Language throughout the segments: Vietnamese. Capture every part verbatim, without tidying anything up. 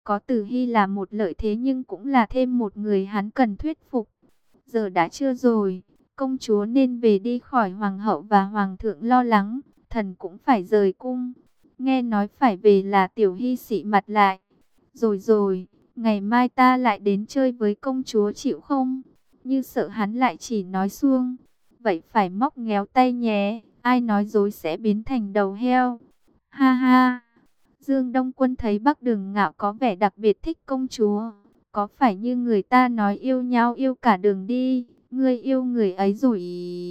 có Từ Hy là một lợi thế nhưng cũng là thêm một người hắn cần thuyết phục. Giờ đã trưa rồi, công chúa nên về đi khỏi hoàng hậu và hoàng thượng lo lắng, thần cũng phải rời cung. Nghe nói phải về là Tiểu Hy xị mặt lại. Rồi rồi, ngày mai ta lại đến chơi với công chúa chịu không? Như sợ hắn lại chỉ nói suông. Vậy phải móc ngéo tay nhé, ai nói dối sẽ biến thành đầu heo. Ha ha! Dương Đông Quân thấy Bắc Đường Ngạo có vẻ đặc biệt thích công chúa. Có phải như người ta nói yêu nhau yêu cả đường đi, ngươi yêu người ấy rồi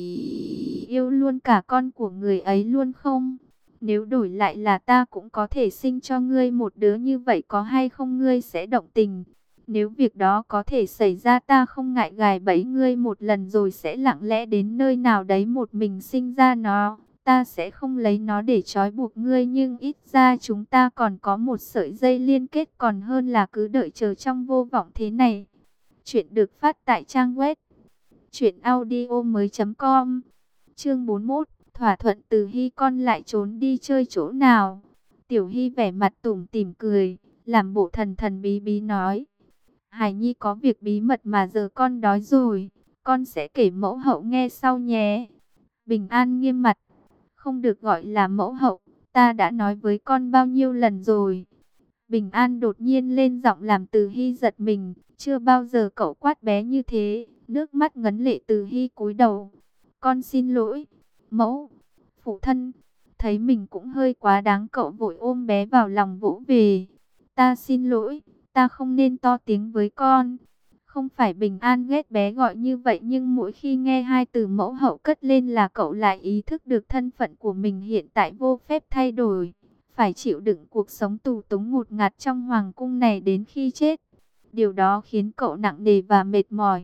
yêu luôn cả con của người ấy luôn không? Nếu đổi lại là ta cũng có thể sinh cho ngươi một đứa như vậy, có hay không ngươi sẽ động tình? Nếu việc đó có thể xảy ra, ta không ngại gài bẫy ngươi một lần rồi sẽ lặng lẽ đến nơi nào đấy một mình sinh ra nó. Ta sẽ không lấy nó để trói buộc ngươi, nhưng ít ra chúng ta còn có một sợi dây liên kết, còn hơn là cứ đợi chờ trong vô vọng thế này. Chuyện được phát tại trang web truyện audio mới chấm com. Chương bốn mươi mốt, thỏa thuận. Từ Hy con lại trốn đi chơi chỗ nào? Tiểu Hy vẻ mặt tủm tỉm cười, làm bộ thần thần bí bí nói: Hải Nhi có việc bí mật mà giờ con đói rồi, con sẽ kể mẫu hậu nghe sau nhé. Bình An nghiêm mặt: Không được gọi là mẫu hậu, ta đã nói với con bao nhiêu lần rồi. Bình An đột nhiên lên giọng làm Từ Hy giật mình, chưa bao giờ cậu quát bé như thế. Nước mắt ngấn lệ, Từ Hy cúi đầu: Con xin lỗi, mẫu, phụ thân. Thấy mình cũng hơi quá đáng, cậu vội ôm bé vào lòng vỗ về. Ta xin lỗi, ta không nên to tiếng với con. Không phải Bình An ghét bé gọi như vậy, nhưng mỗi khi nghe hai từ mẫu hậu cất lên là cậu lại ý thức được thân phận của mình hiện tại vô phép thay đổi. Phải chịu đựng cuộc sống tù túng ngột ngạt trong hoàng cung này đến khi chết. Điều đó khiến cậu nặng nề và mệt mỏi.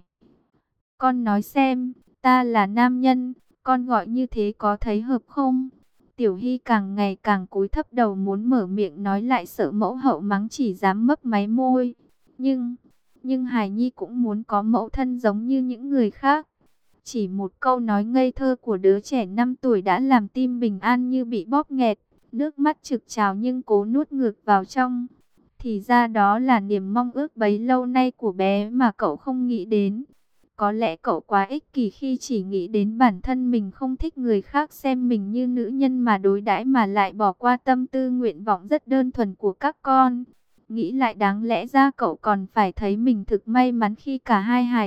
Con nói xem, ta là nam nhân, con gọi như thế có thấy hợp không? Tiểu Hy càng ngày càng cúi thấp đầu, muốn mở miệng nói lại sợ mẫu hậu mắng, chỉ dám mấp máy môi. Nhưng, nhưng Hải Nhi cũng muốn có mẫu thân giống như những người khác. Chỉ một câu nói ngây thơ của đứa trẻ năm tuổi đã làm tim Bình An như bị bóp nghẹt, nước mắt trực trào nhưng cố nuốt ngược vào trong. Thì ra đó là niềm mong ước bấy lâu nay của bé mà cậu không nghĩ đến. Có lẽ cậu quá ích kỷ khi chỉ nghĩ đến bản thân mình, không thích người khác xem mình như nữ nhân mà đối đãi, mà lại bỏ qua tâm tư nguyện vọng rất đơn thuần của các con. Nghĩ lại đáng lẽ ra cậu còn phải thấy mình thực may mắn khi cả hai hài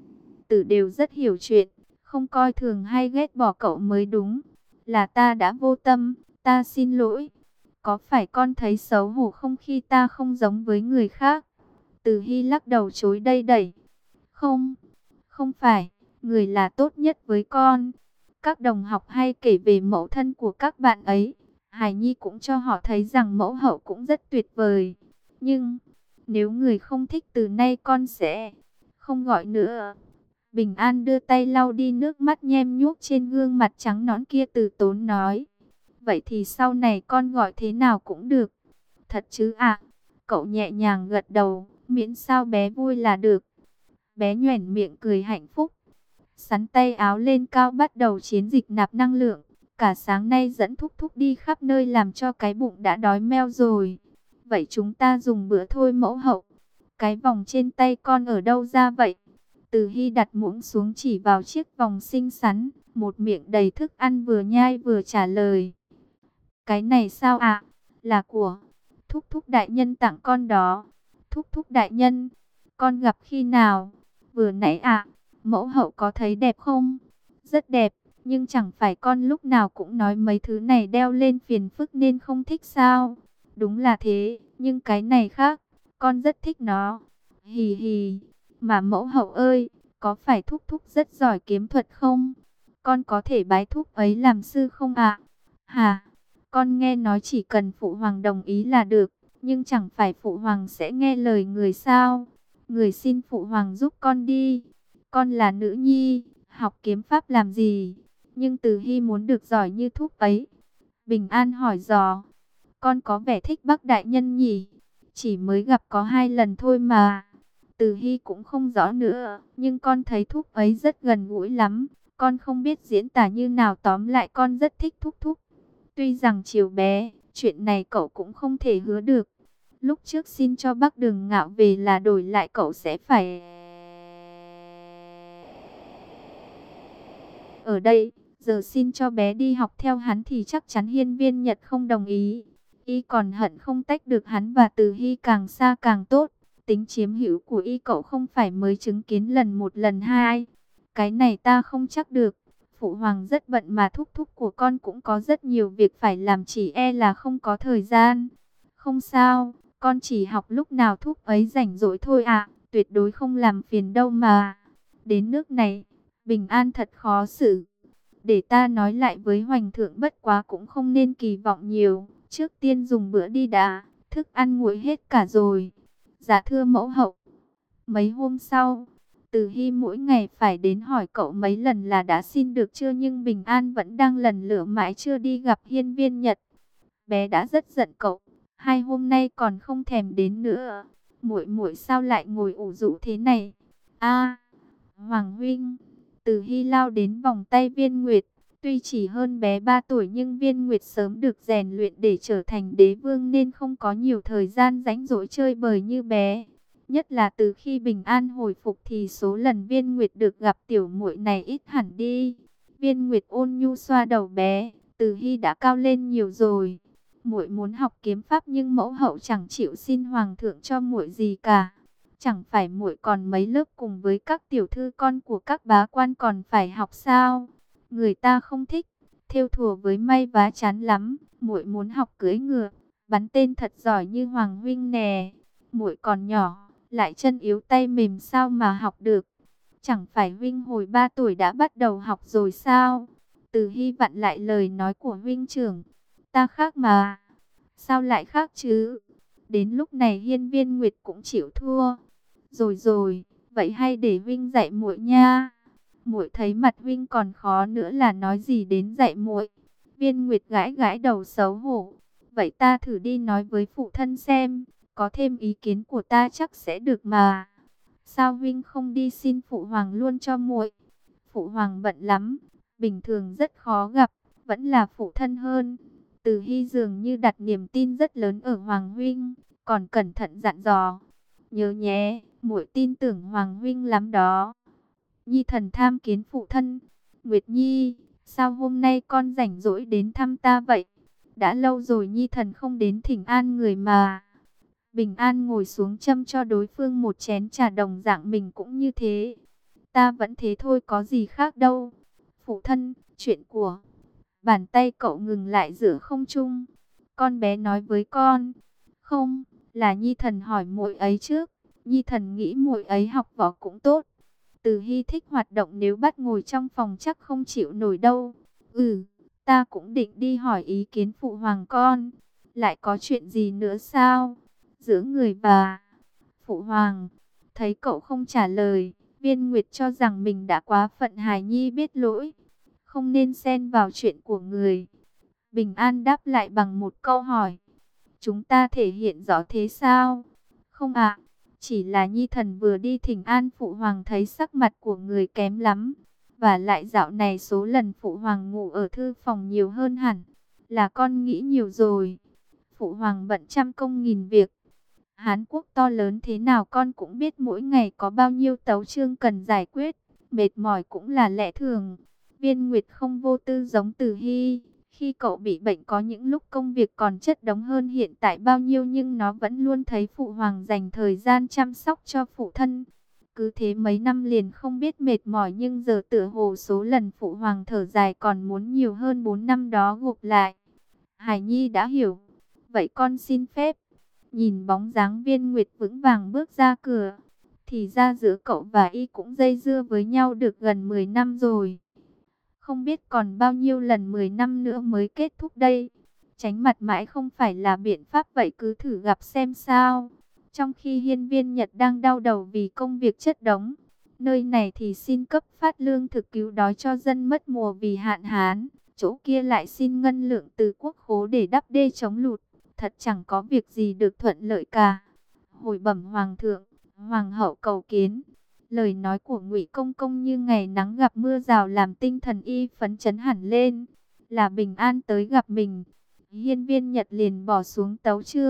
tử đều rất hiểu chuyện, không coi thường hay ghét bỏ cậu mới đúng. Là ta đã vô tâm, ta xin lỗi. Có phải con thấy xấu hổ không khi ta không giống với người khác? Từ Hy lắc đầu chối đây đẩy. Không, không phải, người là tốt nhất với con. Các đồng học hay kể về mẫu thân của các bạn ấy. Hải Nhi cũng cho họ thấy rằng mẫu hậu cũng rất tuyệt vời. Nhưng, nếu người không thích, từ nay con sẽ không gọi nữa. Bình An đưa tay lau đi nước mắt nhem nhuốc trên gương mặt trắng nõn kia, từ tốn nói: Vậy thì sau này con gọi thế nào cũng được. Thật chứ ạ? Cậu nhẹ nhàng gật đầu, miễn sao bé vui là được. Bé nhoẻn miệng cười hạnh phúc, sắn tay áo lên cao bắt đầu chiến dịch nạp năng lượng. Cả sáng nay dẫn Thúc Thúc đi khắp nơi làm cho cái bụng đã đói meo rồi. Vậy chúng ta dùng bữa thôi mẫu hậu. Cái vòng trên tay con ở đâu ra vậy? Từ Hy đặt muỗng xuống chỉ vào chiếc vòng xinh xắn, một miệng đầy thức ăn vừa nhai vừa trả lời. Cái này sao ạ? Là của Thúc Thúc đại nhân tặng con đó. Thúc Thúc đại nhân, con gặp khi nào? Vừa nãy ạ. Mẫu hậu có thấy đẹp không? Rất đẹp, nhưng chẳng phải con lúc nào cũng nói mấy thứ này đeo lên phiền phức nên không thích sao? Đúng là thế, nhưng cái này khác, con rất thích nó. Hì hì, mà mẫu hậu ơi, có phải Thúc Thúc rất giỏi kiếm thuật không? Con có thể bái Thúc ấy làm sư không ạ? Hả? Con nghe nói chỉ cần phụ hoàng đồng ý là được, nhưng chẳng phải phụ hoàng sẽ nghe lời người sao? Người xin phụ hoàng giúp con đi. Con là nữ nhi, học kiếm pháp làm gì? Nhưng Từ Hy muốn được giỏi như Thúc ấy. Bình An hỏi dò. Con có vẻ thích Bắc đại nhân nhỉ? Chỉ mới gặp có hai lần thôi mà. Từ Hy cũng không rõ nữa, nhưng con thấy Thúc ấy rất gần gũi lắm. Con không biết diễn tả như nào, tóm lại con rất thích Thúc Thúc. Tuy rằng chiều bé, chuyện này cậu cũng không thể hứa được. Lúc trước xin cho Bắc Đường Ngạo về là đổi lại cậu sẽ phải ở đây. Giờ xin cho bé đi học theo hắn thì chắc chắn Hiên Viên Nhật không đồng ý. Y còn hận không tách được hắn và Từ Hy càng xa càng tốt. Tính chiếm hữu của Y cậu không phải mới chứng kiến lần một lần hai. Cái này ta không chắc được. Phụ hoàng rất bận mà thúc thúc của con cũng có rất nhiều việc phải làm, chỉ e là không có thời gian. Không sao, con chỉ học lúc nào thúc ấy rảnh rỗi thôi ạ, tuyệt đối không làm phiền đâu mà. Đến nước này, Bình An thật khó xử. Để ta nói lại với Hoành Thượng, bất quá cũng không nên kỳ vọng nhiều. Trước tiên dùng bữa đi đã, thức ăn nguội hết cả rồi. Dạ thưa mẫu hậu. Mấy hôm sau, Từ Hy mỗi ngày phải đến hỏi cậu mấy lần là đã xin được chưa, nhưng Bình An vẫn đang lần lữa mãi chưa đi gặp Hiên Viên Nhật. Bé đã rất giận cậu, hai hôm nay còn không thèm đến nữa. Muội muội sao lại ngồi ủ rũ thế này? A, Hoàng huynh. Từ Hy lao đến vòng tay Viên Nguyệt. Tuy chỉ hơn bé ba tuổi nhưng Viên Nguyệt sớm được rèn luyện để trở thành đế vương nên không có nhiều thời gian rảnh rỗi chơi bời như bé. Nhất là từ khi Bình An hồi phục thì số lần Viên Nguyệt được gặp tiểu muội này ít hẳn đi. Viên Nguyệt ôn nhu xoa đầu bé, Từ Hy đã cao lên nhiều rồi. Muội muốn học kiếm pháp nhưng mẫu hậu chẳng chịu xin hoàng thượng cho muội gì cả. Chẳng phải muội còn mấy lớp cùng với các tiểu thư con của các bá quan còn phải học sao? Người ta không thích, thêu thùa với may vá chán lắm. Muội muốn học cưỡi ngựa, bắn tên thật giỏi như Hoàng huynh nè. Muội còn nhỏ, lại chân yếu tay mềm sao mà học được? Chẳng phải huynh hồi ba tuổi đã bắt đầu học rồi sao? Từ Hy vặn lại lời nói của huynh trưởng. Ta khác mà. Sao lại khác chứ? Đến lúc này Hiên Viên Nguyệt cũng chịu thua. Rồi rồi, vậy hay để huynh dạy muội nha. Muội thấy mặt huynh còn khó nữa là nói gì đến dạy muội. Viên Nguyệt gãi gãi đầu xấu hổ. Vậy ta thử đi nói với phụ thân xem, có thêm ý kiến của ta chắc sẽ được mà. Sao huynh không đi xin phụ hoàng luôn cho muội? Phụ hoàng bận lắm, bình thường rất khó gặp, vẫn là phụ thân hơn. Từ Hy dường như đặt niềm tin rất lớn ở Hoàng huynh, còn cẩn thận dặn dò. Nhớ nhé, muội tin tưởng Hoàng huynh lắm đó. Nhi thần tham kiến phụ thân. Nguyệt Nhi, sao hôm nay con rảnh rỗi đến thăm ta vậy? Đã lâu rồi Nhi thần không đến thỉnh an người mà. Bình An ngồi xuống châm cho đối phương một chén trà, đồng dạng mình cũng như thế. Ta vẫn thế thôi, có gì khác đâu. Phụ thân, chuyện của... Bàn tay cậu ngừng lại giữa không trung. Con bé nói với con. Không, là Nhi thần hỏi muội ấy trước. Nhi thần nghĩ muội ấy học võ cũng tốt. Từ Hy thích hoạt động, nếu bắt ngồi trong phòng chắc không chịu nổi đâu. Ừ, ta cũng định đi hỏi ý kiến phụ hoàng con. Lại có chuyện gì nữa sao? Giữa người và phụ hoàng. Thấy cậu không trả lời, Viên Nguyệt cho rằng mình đã quá phận, hài nhi biết lỗi, không nên xen vào chuyện của người. Bình An đáp lại bằng một câu hỏi. Chúng ta thể hiện rõ thế sao? Không ạ, chỉ là Nhi thần vừa đi thỉnh an phụ hoàng thấy sắc mặt của người kém lắm. Và lại dạo này số lần phụ hoàng ngủ ở thư phòng nhiều hơn hẳn. Là con nghĩ nhiều rồi. Phụ hoàng bận trăm công nghìn việc. Hán Quốc to lớn thế nào con cũng biết, mỗi ngày có bao nhiêu tấu chương cần giải quyết. Mệt mỏi cũng là lẽ thường. Viên Nguyệt không vô tư giống Từ Hy. Khi cậu bị bệnh có những lúc công việc còn chất đống hơn hiện tại bao nhiêu, nhưng nó vẫn luôn thấy phụ hoàng dành thời gian chăm sóc cho phụ thân. Cứ thế mấy năm liền không biết mệt mỏi, nhưng giờ tựa hồ số lần phụ hoàng thở dài còn muốn nhiều hơn bốn năm đó gộp lại. Hải Nhi đã hiểu. Vậy con xin phép. Nhìn bóng dáng Viên Nguyệt vững vàng bước ra cửa. Thì ra giữa cậu và y cũng dây dưa với nhau được gần mười năm rồi. Không biết còn bao nhiêu lần mười năm nữa mới kết thúc đây. Tránh mặt mãi không phải là biện pháp, vậy cứ thử gặp xem sao. Trong khi Hiên Viên Nhật đang đau đầu vì công việc chất đống, nơi này thì xin cấp phát lương thực cứu đói cho dân mất mùa vì hạn hán. Chỗ kia lại xin ngân lượng từ quốc khố để đắp đê chống lụt. Thật chẳng có việc gì được thuận lợi cả. Hồi bẩm hoàng thượng, hoàng hậu cầu kiến. Lời nói của Ngụy Công Công như ngày nắng gặp mưa rào, làm tinh thần y phấn chấn hẳn lên. Là Bình An tới gặp mình. Hiên Viên Nhật liền bỏ xuống tấu chương,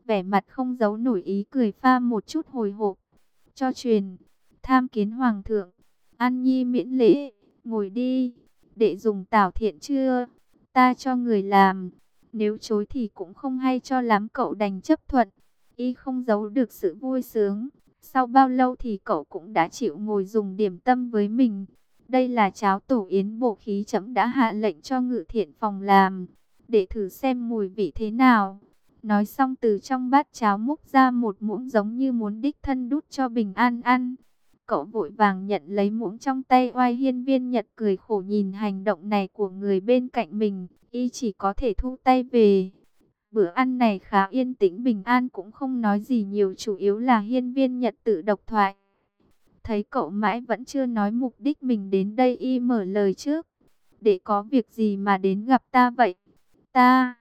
vẻ mặt không giấu nổi ý cười pha một chút hồi hộp. Cho truyền, tham kiến hoàng thượng. An Nhi miễn lễ, ngồi đi. Đệ dùng tảo thiện chưa? Ta cho người làm. Nếu chối thì cũng không hay cho lắm, cậu đành chấp thuận. Y không giấu được sự vui sướng. Sau bao lâu thì cậu cũng đã chịu ngồi dùng điểm tâm với mình. Đây là cháo tổ yến bổ khí, trẫm đã hạ lệnh cho Ngự Thiện phòng làm, để thử xem mùi vị thế nào. Nói xong từ trong bát cháo múc ra một muỗng giống như muốn đích thân đút cho Bình An ăn. Cậu vội vàng nhận lấy muỗng trong tay oai. Hiên Viên Nhật cười khổ nhìn hành động này của người bên cạnh mình, y chỉ có thể thu tay về. Bữa ăn này khá yên tĩnh, Bình An cũng không nói gì nhiều, chủ yếu là Hiên Viên Nhật tự độc thoại. Thấy cậu mãi vẫn chưa nói mục đích mình đến đây, y mở lời trước. Để có việc gì mà đến gặp ta vậy? Ta,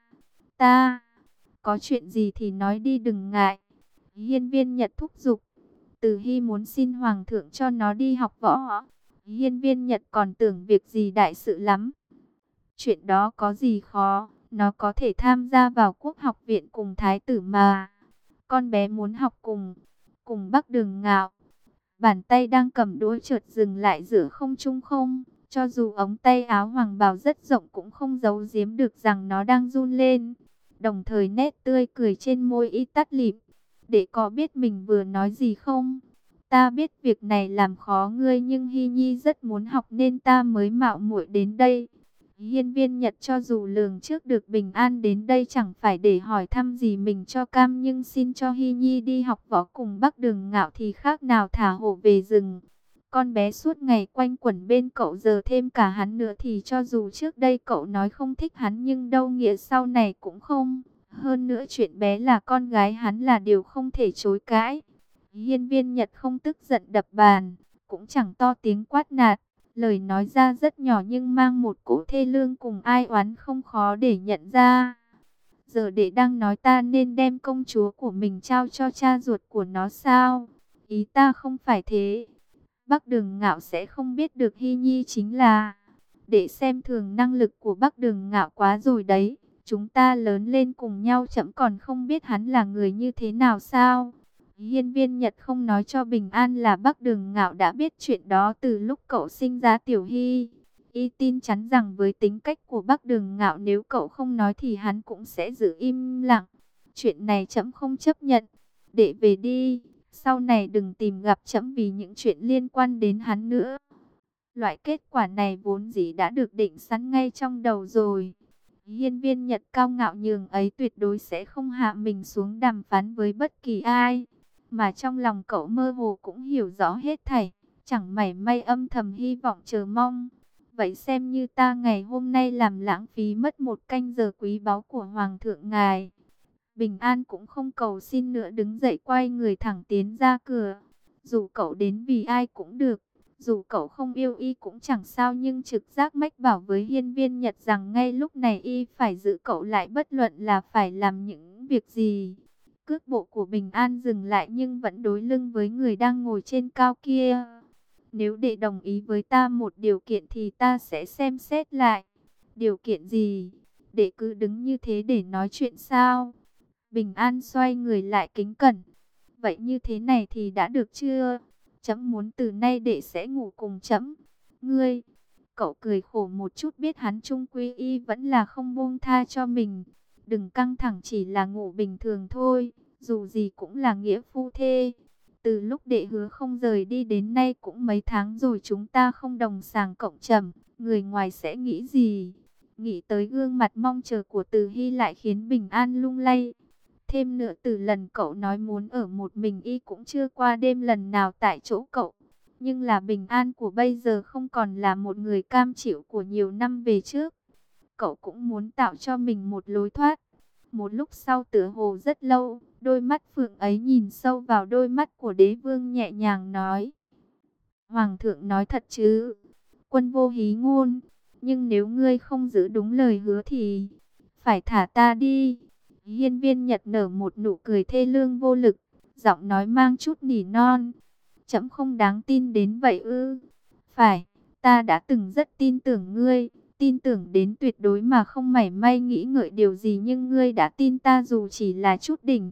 ta, có chuyện gì thì nói đi đừng ngại. Hiên Viên Nhật thúc giục. Từ Hy muốn xin Hoàng thượng cho nó đi học võ. Hiên Viên Nhật còn tưởng việc gì đại sự lắm. Chuyện đó có gì khó, nó có thể tham gia vào Quốc học viện cùng thái tử mà. Con bé muốn học cùng, cùng Bắc Đường Ngạo. Bàn tay đang cầm đũa chợt dừng lại giữa không trung không. Cho dù ống tay áo hoàng bào rất rộng cũng không giấu giếm được rằng nó đang run lên. Đồng thời nét tươi cười trên môi y tắt lịm. Để có biết mình vừa nói gì không? Ta biết việc này làm khó ngươi, nhưng Hy Nhi rất muốn học nên ta mới mạo muội đến đây. Hiên Viên Nhật cho dù lường trước được Bình An đến đây chẳng phải để hỏi thăm gì mình cho cam, nhưng xin cho Hy Nhi đi học võ cùng Bắc Đường Ngạo thì khác nào thả hổ về rừng. Con bé suốt ngày quanh quẩn bên cậu, giờ thêm cả hắn nữa thì cho dù trước đây cậu nói không thích hắn nhưng đâu nghĩa sau này cũng không. Hơn nữa chuyện bé là con gái hắn là điều không thể chối cãi. Hiên Viên Nhật không tức giận đập bàn, cũng chẳng to tiếng quát nạt. Lời nói ra rất nhỏ nhưng mang một cỗ thê lương cùng ai oán không khó để nhận ra. Giờ đệ đang nói ta nên đem công chúa của mình trao cho cha ruột của nó sao? Ý ta không phải thế. Bắc Đường Ngạo sẽ không biết được Hy Nhi chính là... Để xem thường năng lực của Bắc Đường Ngạo quá rồi đấy. Chúng ta lớn lên cùng nhau, chậm còn không biết hắn là người như thế nào sao? Hiên Viên Nhật không nói cho Bình An là Bắc Đường Ngạo đã biết chuyện đó từ lúc cậu sinh ra Tiểu Hy. Y tin chắn rằng với tính cách của Bắc Đường Ngạo, nếu cậu không nói thì hắn cũng sẽ giữ im lặng. Chuyện này trẫm không chấp nhận. Để về đi, sau này đừng tìm gặp trẫm vì những chuyện liên quan đến hắn nữa. Loại kết quả này vốn dĩ đã được định sẵn ngay trong đầu rồi. Hiên Viên Nhật cao ngạo nhường ấy tuyệt đối sẽ không hạ mình xuống đàm phán với bất kỳ ai. Mà trong lòng cậu mơ hồ cũng hiểu rõ hết thảy, chẳng mảy may âm thầm hy vọng chờ mong. Vậy xem như ta ngày hôm nay làm lãng phí mất một canh giờ quý báu của Hoàng thượng ngài. Bình An cũng không cầu xin nữa, đứng dậy quay người thẳng tiến ra cửa. Dù cậu đến vì ai cũng được, dù cậu không yêu y cũng chẳng sao, nhưng trực giác mách bảo với Hiên Viên Nhật rằng ngay lúc này y phải giữ cậu lại, bất luận là phải làm những việc gì. Cước bộ của Bình An dừng lại nhưng vẫn đối lưng với người đang ngồi trên cao kia. Nếu đệ đồng ý với ta một điều kiện thì ta sẽ xem xét lại. Điều kiện gì? Đệ cứ đứng như thế để nói chuyện sao? Bình An xoay người lại kính cẩn. Vậy như thế này thì đã được chưa? Trẫm muốn từ nay đệ sẽ ngủ cùng trẫm. Ngươi, cậu cười khổ một chút, biết hắn chung quy y vẫn là không buông tha cho mình. Đừng căng thẳng, chỉ là ngủ bình thường thôi, dù gì cũng là nghĩa phu thê. Từ lúc đệ hứa không rời đi đến nay cũng mấy tháng rồi, chúng ta không đồng sàng cộng trầm, người ngoài sẽ nghĩ gì? Nghĩ tới gương mặt mong chờ của Từ Hy lại khiến Bình An lung lay. Thêm nữa, từ lần cậu nói muốn ở một mình, y cũng chưa qua đêm lần nào tại chỗ cậu. Nhưng là Bình An của bây giờ không còn là một người cam chịu của nhiều năm về trước. Cậu cũng muốn tạo cho mình một lối thoát. Một lúc sau, tựa hồ rất lâu, đôi mắt phượng ấy nhìn sâu vào đôi mắt của đế vương, nhẹ nhàng nói: Hoàng thượng nói thật chứ? Quân vô hí ngôn, nhưng nếu ngươi không giữ đúng lời hứa thì phải thả ta đi. Hiên Viên Nhật nở một nụ cười thê lương vô lực, giọng nói mang chút nỉ non. Trẫm không đáng tin đến vậy ư? Phải, ta đã từng rất tin tưởng ngươi, tin tưởng đến tuyệt đối mà không mảy may nghĩ ngợi điều gì, nhưng ngươi đã tin ta dù chỉ là chút đỉnh.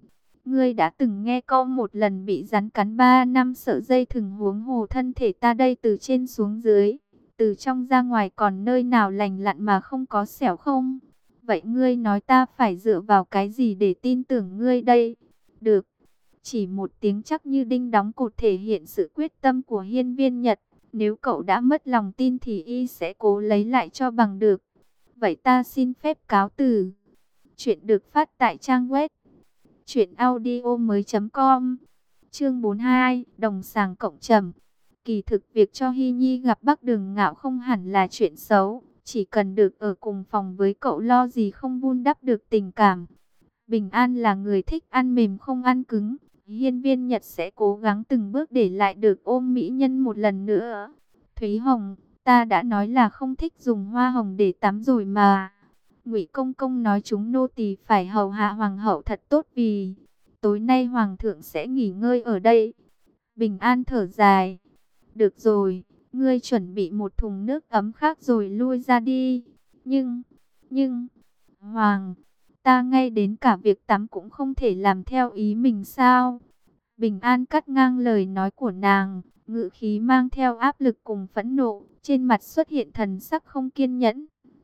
Ngươi đã từng nghe câu một lần bị rắn cắn ba năm sợ dây thừng, huống hồ thân thể ta đây từ trên xuống dưới, từ trong ra ngoài còn nơi nào lành lặn mà không có sẹo không? Vậy ngươi nói ta phải dựa vào cái gì để tin tưởng ngươi đây? Được. Chỉ một tiếng chắc như đinh đóng cột thể hiện sự quyết tâm của Hiên Viên Nhật. Nếu cậu đã mất lòng tin thì y sẽ cố lấy lại cho bằng được. Vậy ta xin phép cáo từ. Chuyện được phát tại trang web truyện audio mới chấm com. Chương bốn mươi hai, đồng sàng cộng trầm. Kỳ thực việc cho Hy Nhi gặp Bắc Đường Ngạo không hẳn là chuyện xấu. Chỉ cần được ở cùng phòng với cậu lo gì không vun đắp được tình cảm. Bình An là người thích ăn mềm không ăn cứng. Hiên Viên Nhật sẽ cố gắng từng bước để lại được ôm mỹ nhân một lần nữa. Thúy Hồng, ta đã nói là không thích dùng hoa hồng để tắm rồi mà. Ngụy Công Công nói chúng nô tỳ phải hầu hạ hoàng hậu thật tốt vì tối nay hoàng thượng sẽ nghỉ ngơi ở đây. Bình An thở dài. Được rồi, ngươi chuẩn bị một thùng nước ấm khác rồi lui ra đi. Nhưng, nhưng, Hoàng, ta ngay đến cả việc tắm cũng không thể làm theo ý mình sao? Bình An cắt ngang lời nói của nàng, ngữ khí mang theo áp lực cùng phẫn nộ, trên mặt xuất hiện thần sắc không kiên nhẫn.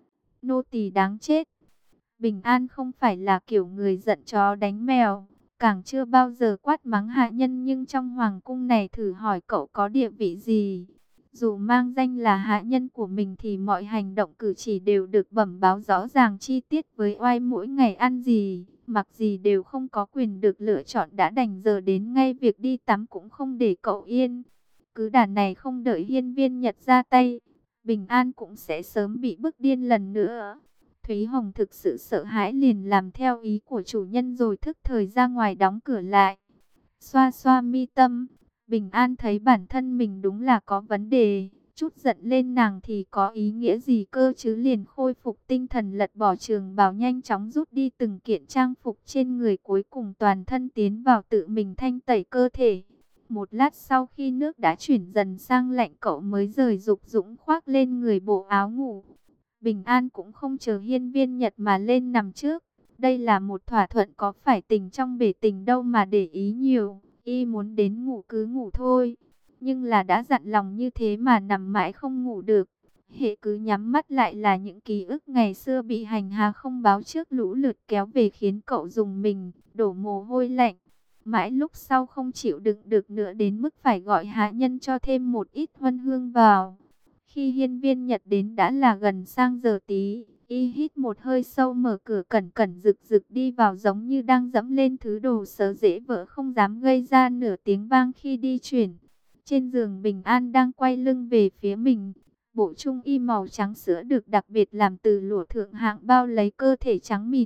Nô tỳ đáng chết. Bình An không phải là kiểu người giận chó đánh mèo, càng chưa bao giờ quát mắng hạ nhân, nhưng trong hoàng cung này thử hỏi cậu có địa vị gì? Dù mang danh là hạ nhân của mình thì mọi hành động cử chỉ đều được bẩm báo rõ ràng chi tiết với oai, mỗi ngày ăn gì, mặc gì đều không có quyền được lựa chọn, đã đành giờ đến ngay việc đi tắm cũng không để cậu yên. Cứ đàn này không đợi Hiên Viên Nhật ra tay, Bình An cũng sẽ sớm bị bức điên lần nữa. Thúy Hồng thực sự sợ hãi, liền làm theo ý của chủ nhân rồi thức thời ra ngoài đóng cửa lại. Xoa xoa mi tâm, Bình An thấy bản thân mình đúng là có vấn đề. Chút giận lên nàng thì có ý nghĩa gì cơ chứ, liền khôi phục tinh thần, lật bỏ trường bào, nhanh chóng rút đi từng kiện trang phục trên người, cuối cùng toàn thân tiến vào tự mình thanh tẩy cơ thể. Một lát sau khi nước đã chuyển dần sang lạnh, cậu mới rời dục dũng khoác lên người bộ áo ngủ. Bình An cũng không chờ Hiên Viên Nhật mà lên nằm trước. Đây là một thỏa thuận, có phải tình trong bể tình đâu mà để ý nhiều. Y muốn đến ngủ cứ ngủ thôi. Nhưng là đã dặn lòng như thế mà nằm mãi không ngủ được. Hệ cứ nhắm mắt lại là những ký ức ngày xưa bị hành hạ không báo trước lũ lượt kéo về, khiến cậu rùng mình, đổ mồ hôi lạnh. Mãi lúc sau không chịu đựng được nữa, đến mức phải gọi hạ nhân cho thêm một ít huân hương vào. Khi Hiên Viên Nhật đến đã là gần sang giờ tí, y hít một hơi sâu, mở cửa cẩn cẩn rực rực đi vào, giống như đang dẫm lên thứ đồ sớ dễ vỡ, không dám gây ra nửa tiếng vang khi đi chuyển. Trên giường Bình An đang quay lưng về phía mình, bộ trung y màu trắng sữa được đặc biệt làm từ lụa thượng hạng bao lấy cơ thể trắng mịn.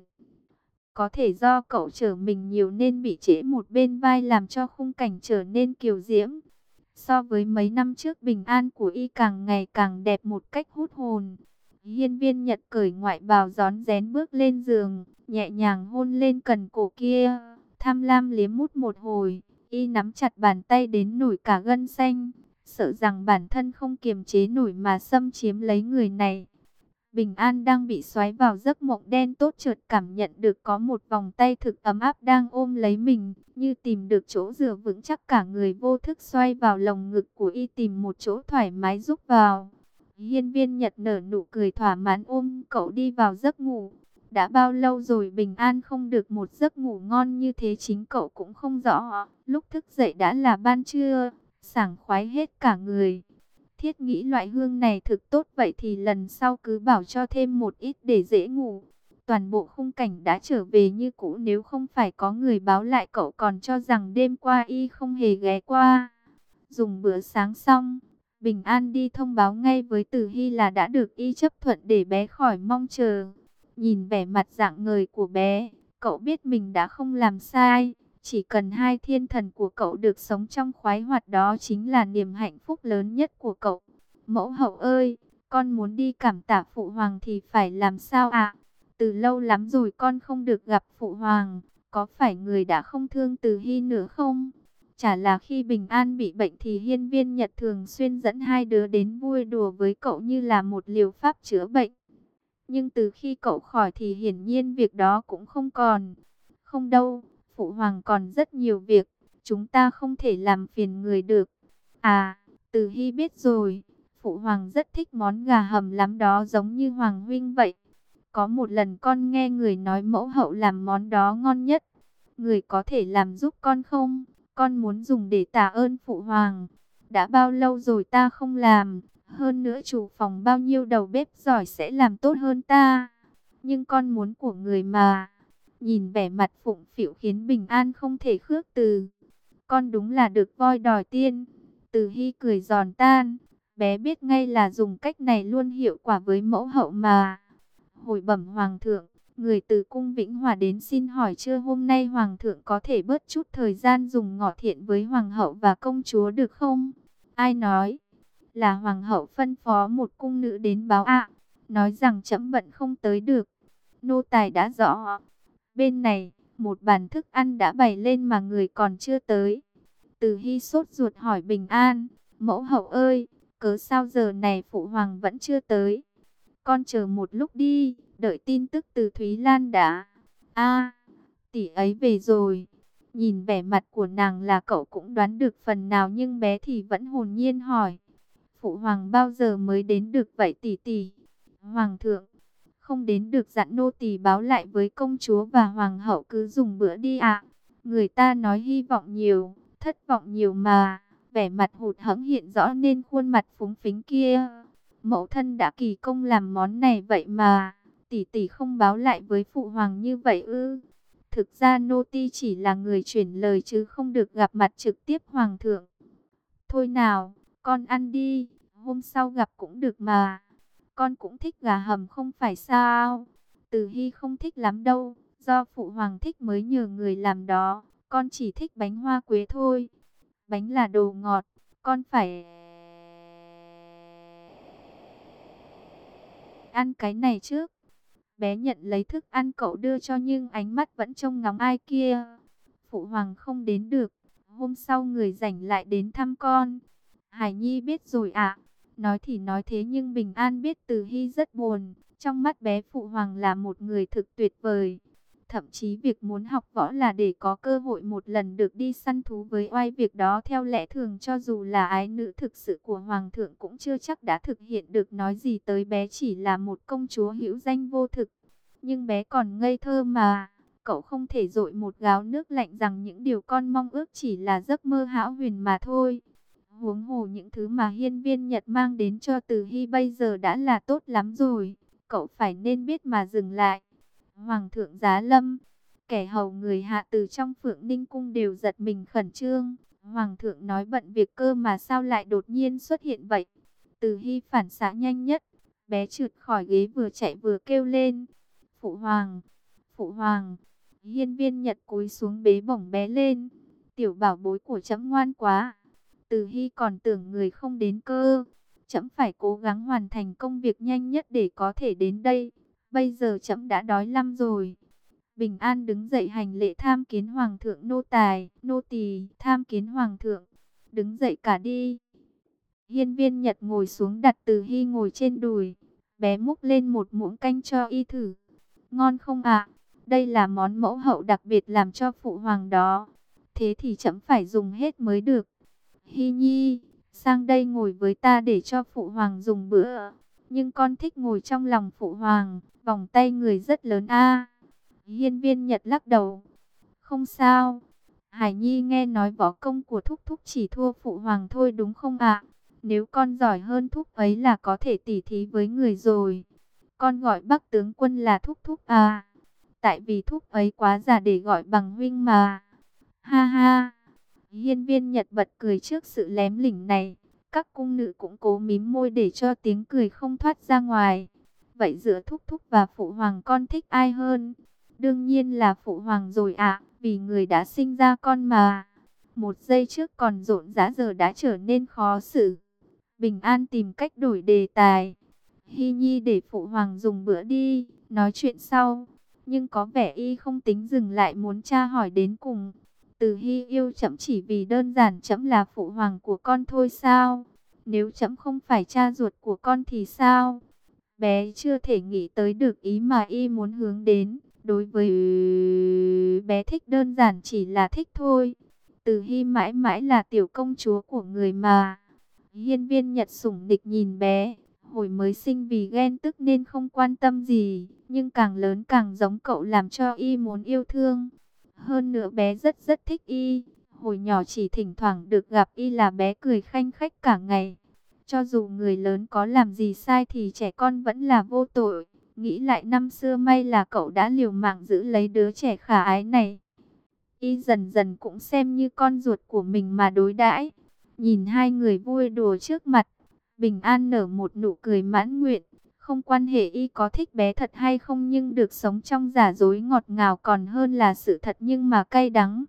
Có thể do cậu chở mình nhiều nên bị trễ một bên vai, làm cho khung cảnh trở nên kiều diễm. So với mấy năm trước, Bình An của y càng ngày càng đẹp một cách hút hồn. Hiên Viên Nhật cởi ngoại bào, rón rén bước lên giường, nhẹ nhàng hôn lên cần cổ kia, tham lam liếm mút một hồi. Y nắm chặt bàn tay đến nổi cả gân xanh, sợ rằng bản thân không kiềm chế nổi mà xâm chiếm lấy người này. Bình An đang bị xoáy vào giấc mộng đen tốt, chợt cảm nhận được có một vòng tay thực ấm áp đang ôm lấy mình, như tìm được chỗ dựa vững chắc, cả người vô thức xoay vào lồng ngực của y, tìm một chỗ thoải mái rúc vào. Hiên Viên Nhật nở nụ cười thỏa mãn ôm cậu đi vào giấc ngủ. Đã bao lâu rồi Bình An không được một giấc ngủ ngon như thế, chính cậu cũng không rõ. Lúc thức dậy đã là ban trưa, sảng khoái hết cả người. Thiết nghĩ loại hương này thực tốt, vậy thì lần sau cứ bảo cho thêm một ít để dễ ngủ. Toàn bộ khung cảnh đã trở về như cũ, nếu không phải có người báo lại, cậu còn cho rằng đêm qua y không hề ghé qua. Dùng bữa sáng xong, Bình An đi thông báo ngay với Từ Hy là đã được y chấp thuận để bé khỏi mong chờ. Nhìn vẻ mặt rạng ngời của bé, cậu biết mình đã không làm sai. Chỉ cần hai thiên thần của cậu được sống trong khoái hoạt, đó chính là niềm hạnh phúc lớn nhất của cậu. Mẫu hậu ơi, con muốn đi cảm tạ phụ hoàng thì phải làm sao ạ? Từ lâu lắm rồi con không được gặp phụ hoàng, có phải người đã không thương Từ Hy nữa không? Chả là khi Bình An bị bệnh thì Hiên Viên Nhật thường xuyên dẫn hai đứa đến vui đùa với cậu như là một liều pháp chữa bệnh. Nhưng từ khi cậu khỏi thì hiển nhiên việc đó cũng không còn. Không đâu, phụ hoàng còn rất nhiều việc, chúng ta không thể làm phiền người được. À, Từ Hy biết rồi, phụ hoàng rất thích món gà hầm lắm đó, giống như hoàng huynh vậy. Có một lần con nghe người nói mẫu hậu làm món đó ngon nhất. Người có thể làm giúp con không? Con muốn dùng để tạ ơn phụ hoàng. Đã bao lâu rồi ta không làm, hơn nữa chủ phòng bao nhiêu đầu bếp giỏi sẽ làm tốt hơn ta. Nhưng con muốn của người mà. Nhìn vẻ mặt phụng phịu khiến Bình An không thể khước từ. Con đúng là được voi đòi tiên. Từ Hy cười giòn tan. Bé biết ngay là dùng cách này luôn hiệu quả với mẫu hậu mà. Hồi bẩm hoàng thượng, người từ cung Vĩnh Hòa đến xin hỏi trưa hôm nay hoàng thượng có thể bớt chút thời gian dùng ngọ thiện với hoàng hậu và công chúa được không? Ai nói? Là hoàng hậu phân phó một cung nữ đến báo ạ, nói rằng trẫm bận không tới được. Nô tài đã rõ. Bên này, một bàn thức ăn đã bày lên mà người còn chưa tới. Từ Hy sốt ruột hỏi Bình An, mẫu hậu ơi, cớ sao giờ này phụ hoàng vẫn chưa tới? Con chờ một lúc đi, đợi tin tức từ Thúy Lan đã. A, tỷ ấy về rồi. Nhìn vẻ mặt của nàng là cậu cũng đoán được phần nào, nhưng bé thì vẫn hồn nhiên hỏi. Phụ hoàng bao giờ mới đến được vậy tỷ tỷ? Hoàng thượng, không đến được, dặn nô tỳ báo lại với công chúa và hoàng hậu cứ dùng bữa đi ạ. Người ta nói hy vọng nhiều, thất vọng nhiều mà. Vẻ mặt hụt hẫng hiện rõ nên khuôn mặt phúng phính kia. Mẫu thân đã kỳ công làm món này vậy mà, tỷ tỷ không báo lại với phụ hoàng như vậy ư? Thực ra nô ti chỉ là người chuyển lời chứ không được gặp mặt trực tiếp hoàng thượng. Thôi nào, con ăn đi, hôm sau gặp cũng được mà. Con cũng thích gà hầm không phải sao? Từ Hy không thích lắm đâu, do phụ hoàng thích mới nhờ người làm đó. Con chỉ thích bánh hoa quế thôi. Bánh là đồ ngọt, con phải ăn cái này trước. Bé nhận lấy thức ăn cậu đưa cho nhưng ánh mắt vẫn trông ngóng ai kia. Phụ hoàng không đến được, hôm sau người rảnh lại đến thăm con. Hải Nhi biết rồi ạ. Nói thì nói thế nhưng Bình An biết Từ Hy rất buồn. Trong mắt bé phụ hoàng là một người thực tuyệt vời. Thậm chí việc muốn học võ là để có cơ hội một lần được đi săn thú với oai, việc đó theo lẽ thường cho dù là ái nữ thực sự của hoàng thượng cũng chưa chắc đã thực hiện được, nói gì tới bé chỉ là một công chúa hữu danh vô thực. Nhưng bé còn ngây thơ mà, cậu không thể dội một gáo nước lạnh rằng những điều con mong ước chỉ là giấc mơ hão huyền mà thôi. Huống hồ những thứ mà Hiên Viên Nhật mang đến cho Từ Hy bây giờ đã là tốt lắm rồi, cậu phải nên biết mà dừng lại. Hoàng thượng giá lâm, kẻ hầu người hạ từ trong Phượng Ninh cung đều giật mình khẩn trương. Hoàng thượng nói bận việc cơ mà sao lại đột nhiên xuất hiện vậy? Từ Hy phản xạ nhanh nhất, bé trượt khỏi ghế vừa chạy vừa kêu lên. Phụ hoàng, phụ hoàng. Hiên Viên Nhật cúi xuống bế bổng bé lên. Tiểu bảo bối của trẫm ngoan quá. Từ Hy còn tưởng người không đến cơ. Trẫm phải cố gắng hoàn thành công việc nhanh nhất để có thể đến đây. Bây giờ trẫm đã đói lắm rồi. Bình An đứng dậy hành lễ tham kiến hoàng thượng. Nô tài, nô tỳ tham kiến hoàng thượng. Đứng dậy cả đi. Hiên Viên Nhật ngồi xuống đặt Từ Hy ngồi trên đùi. Bé múc lên một muỗng canh cho y thử. Ngon không ạ? Đây là món mẫu hậu đặc biệt làm cho phụ hoàng đó. Thế thì trẫm phải dùng hết mới được. Hy Nhi, sang đây ngồi với ta để cho phụ hoàng dùng bữa. Nhưng con thích ngồi trong lòng phụ hoàng, vòng tay người rất lớn a. Hiên Viên Nhật lắc đầu. Không sao. Hải Nhi nghe nói võ công của thúc thúc chỉ thua phụ hoàng thôi đúng không ạ? Nếu con giỏi hơn thúc ấy là có thể tỉ thí với người rồi. Con gọi Bắc tướng quân là thúc thúc à? Tại vì thúc ấy quá già để gọi bằng huynh mà. Ha ha. Hiên Viên Nhật bật cười trước sự lém lỉnh này. Các cung nữ cũng cố mím môi để cho tiếng cười không thoát ra ngoài. Vậy giữa thúc thúc và phụ hoàng con thích ai hơn? Đương nhiên là phụ hoàng rồi ạ, vì người đã sinh ra con mà. Một giây trước còn rộn rã giờ đã trở nên khó xử. Bình An tìm cách đổi đề tài. Hy Nhi để phụ hoàng dùng bữa đi, nói chuyện sau. Nhưng có vẻ y không tính dừng lại, muốn tra hỏi đến cùng. Từ Hy yêu trẫm chỉ vì đơn giản trẫm là phụ hoàng của con thôi sao? Nếu trẫm không phải cha ruột của con thì sao? Bé chưa thể nghĩ tới được ý mà y muốn hướng đến. Đối với bé thích đơn giản chỉ là thích thôi. Từ Hy mãi mãi là tiểu công chúa của người mà. Hiên Viên Nhật sủng nịch nhìn bé. Hồi mới sinh vì ghen tức nên không quan tâm gì. Nhưng càng lớn càng giống cậu làm cho y muốn yêu thương. Hơn nữa bé rất rất thích y. Hồi nhỏ chỉ thỉnh thoảng được gặp y là bé cười khanh khách cả ngày. Cho dù người lớn có làm gì sai thì trẻ con vẫn là vô tội. Nghĩ lại năm xưa may là cậu đã liều mạng giữ lấy đứa trẻ khả ái này. Y dần dần cũng xem như con ruột của mình mà đối đãi. Nhìn hai người vui đùa trước mặt, Bình An nở một nụ cười mãn nguyện. Không quan hệ y có thích bé thật hay không, nhưng được sống trong giả dối ngọt ngào còn hơn là sự thật nhưng mà cay đắng.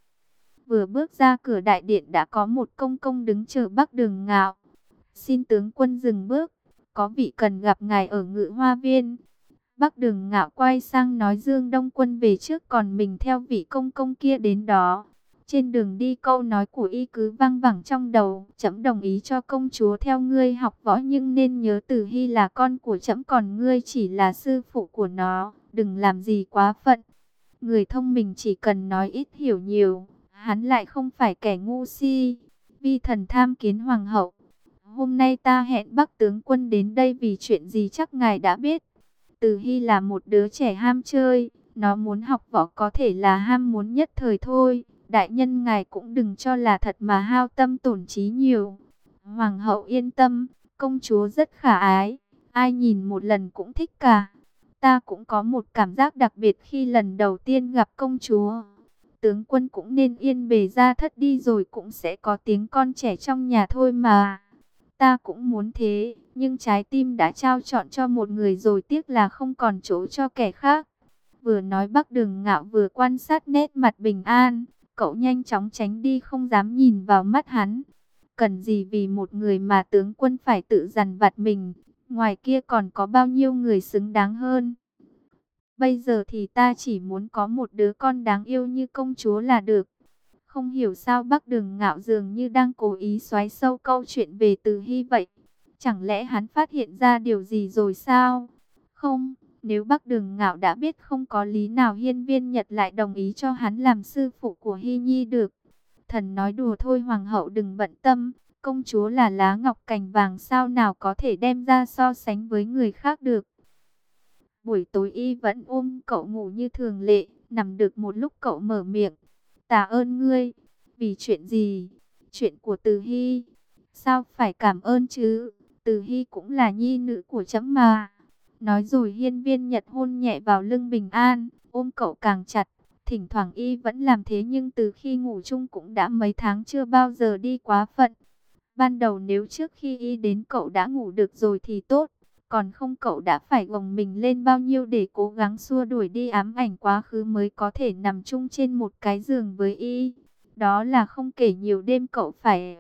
Vừa bước ra cửa đại điện đã có một công công đứng chờ Bắc Đường Ngạo. Xin tướng quân dừng bước, có vị cần gặp ngài ở Ngự Hoa Viên. Bắc Đường Ngạo quay sang nói Dương Đông Quân về trước, còn mình theo vị công công kia đến đó. Trên đường đi câu nói của y cứ văng vẳng trong đầu. Trẫm đồng ý cho công chúa theo ngươi học võ, nhưng nên nhớ Từ Hy là con của trẫm, còn ngươi chỉ là sư phụ của nó. Đừng làm gì quá phận. Người thông minh chỉ cần nói ít hiểu nhiều. Hắn lại không phải kẻ ngu si. Vi thần tham kiến hoàng hậu. Hôm nay ta hẹn Bắc tướng quân đến đây vì chuyện gì chắc ngài đã biết. Từ Hy là một đứa trẻ ham chơi. Nó muốn học võ có thể là ham muốn nhất thời thôi. Đại nhân ngài cũng đừng cho là thật mà hao tâm tổn trí nhiều. Hoàng hậu yên tâm, công chúa rất khả ái. Ai nhìn một lần cũng thích cả. Ta cũng có một cảm giác đặc biệt khi lần đầu tiên gặp công chúa. Tướng quân cũng nên yên bề ra thất đi rồi cũng sẽ có tiếng con trẻ trong nhà thôi mà. Ta cũng muốn thế, nhưng trái tim đã trao chọn cho một người rồi, tiếc là không còn chỗ cho kẻ khác. Vừa nói Bắc Đường Ngạo vừa quan sát nét mặt Bình An, cậu nhanh chóng tránh đi không dám nhìn vào mắt hắn. Cần gì vì một người mà tướng quân phải tự dằn vặt mình, ngoài kia còn có bao nhiêu người xứng đáng hơn. Bây giờ thì ta chỉ muốn có một đứa con đáng yêu như công chúa là được. Không hiểu sao Bắc Đường Ngạo dường như đang cố ý xoáy sâu câu chuyện về Từ Hy vậy. Chẳng lẽ hắn phát hiện ra điều gì rồi sao? Không, nếu Bắc Đường Ngạo đã biết không có lý nào Hiên Viên Nhật lại đồng ý cho hắn làm sư phụ của Hy Nhi được. Thần nói đùa thôi, hoàng hậu đừng bận tâm. Công chúa là lá ngọc cành vàng, sao nào có thể đem ra so sánh với người khác được. Buổi tối y vẫn ôm cậu ngủ như thường lệ. Nằm được một lúc cậu mở miệng. Tạ ơn ngươi. Vì chuyện gì? Chuyện của Từ Hy. Sao phải cảm ơn chứ? Từ Hy cũng là nhi nữ của trẫm mà. Nói rồi Hiên Viên Nhật hôn nhẹ vào lưng Bình An, ôm cậu càng chặt. Thỉnh thoảng y vẫn làm thế, nhưng từ khi ngủ chung cũng đã mấy tháng chưa bao giờ đi quá phận. Ban đầu nếu trước khi y đến cậu đã ngủ được rồi thì tốt. Còn không cậu đã phải gồng mình lên bao nhiêu để cố gắng xua đuổi đi ám ảnh quá khứ mới có thể nằm chung trên một cái giường với y. Đó là không kể nhiều đêm cậu phải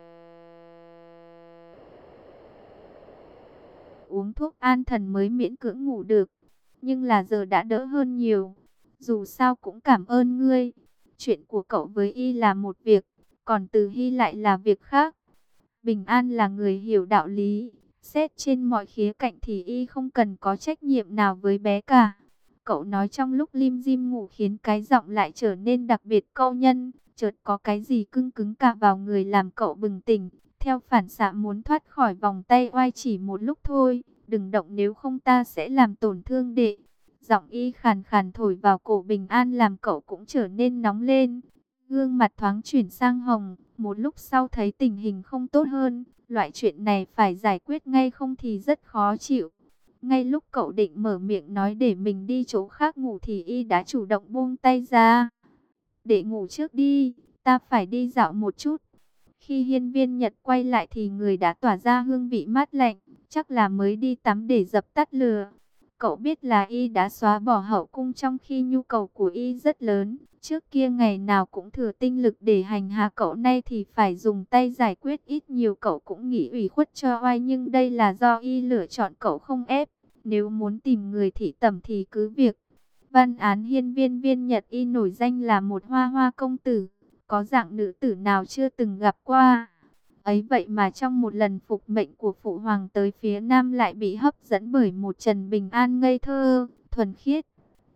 uống thuốc an thần mới miễn cưỡng ngủ được. Nhưng là giờ đã đỡ hơn nhiều. Dù sao cũng cảm ơn ngươi. Chuyện của cậu với y là một việc, còn Từ Hy lại là việc khác. Bình An là người hiểu đạo lý. Xét trên mọi khía cạnh thì y không cần có trách nhiệm nào với bé cả. Cậu nói trong lúc lim dim ngủ khiến cái giọng lại trở nên đặc biệt câu nhân. Chợt có cái gì cưng cứng cả vào người làm cậu bừng tỉnh. Theo phản xạ muốn thoát khỏi vòng tay oai, chỉ một lúc thôi. Đừng động nếu không ta sẽ làm tổn thương đệ. Giọng y khàn khàn thổi vào cổ Bình An làm cậu cũng trở nên nóng lên. Gương mặt thoáng chuyển sang hồng. Một lúc sau thấy tình hình không tốt hơn. Loại chuyện này phải giải quyết ngay không thì rất khó chịu. Ngay lúc cậu định mở miệng nói để mình đi chỗ khác ngủ thì y đã chủ động buông tay ra. Để ngủ trước đi, ta phải đi dạo một chút. Khi Hiên Viên Nhật quay lại thì người đã tỏa ra hương vị mát lạnh. Chắc là mới đi tắm để dập tắt lửa. Cậu biết là y đã xóa bỏ hậu cung trong khi nhu cầu của y rất lớn. Trước kia ngày nào cũng thừa tinh lực để hành hạ cậu, nay thì phải dùng tay giải quyết, ít nhiều cậu cũng nghĩ ủy khuất cho oai. Nhưng đây là do y lựa chọn, cậu không ép. Nếu muốn tìm người thị tẩm thì cứ việc. Văn án Hiên Viên Viên Nhật y nổi danh là một hoa hoa công tử. Có dạng nữ tử nào chưa từng gặp qua. Ấy vậy mà trong một lần phục mệnh của phụ hoàng tới phía nam lại bị hấp dẫn bởi một Trần Bình An ngây thơ, thuần khiết.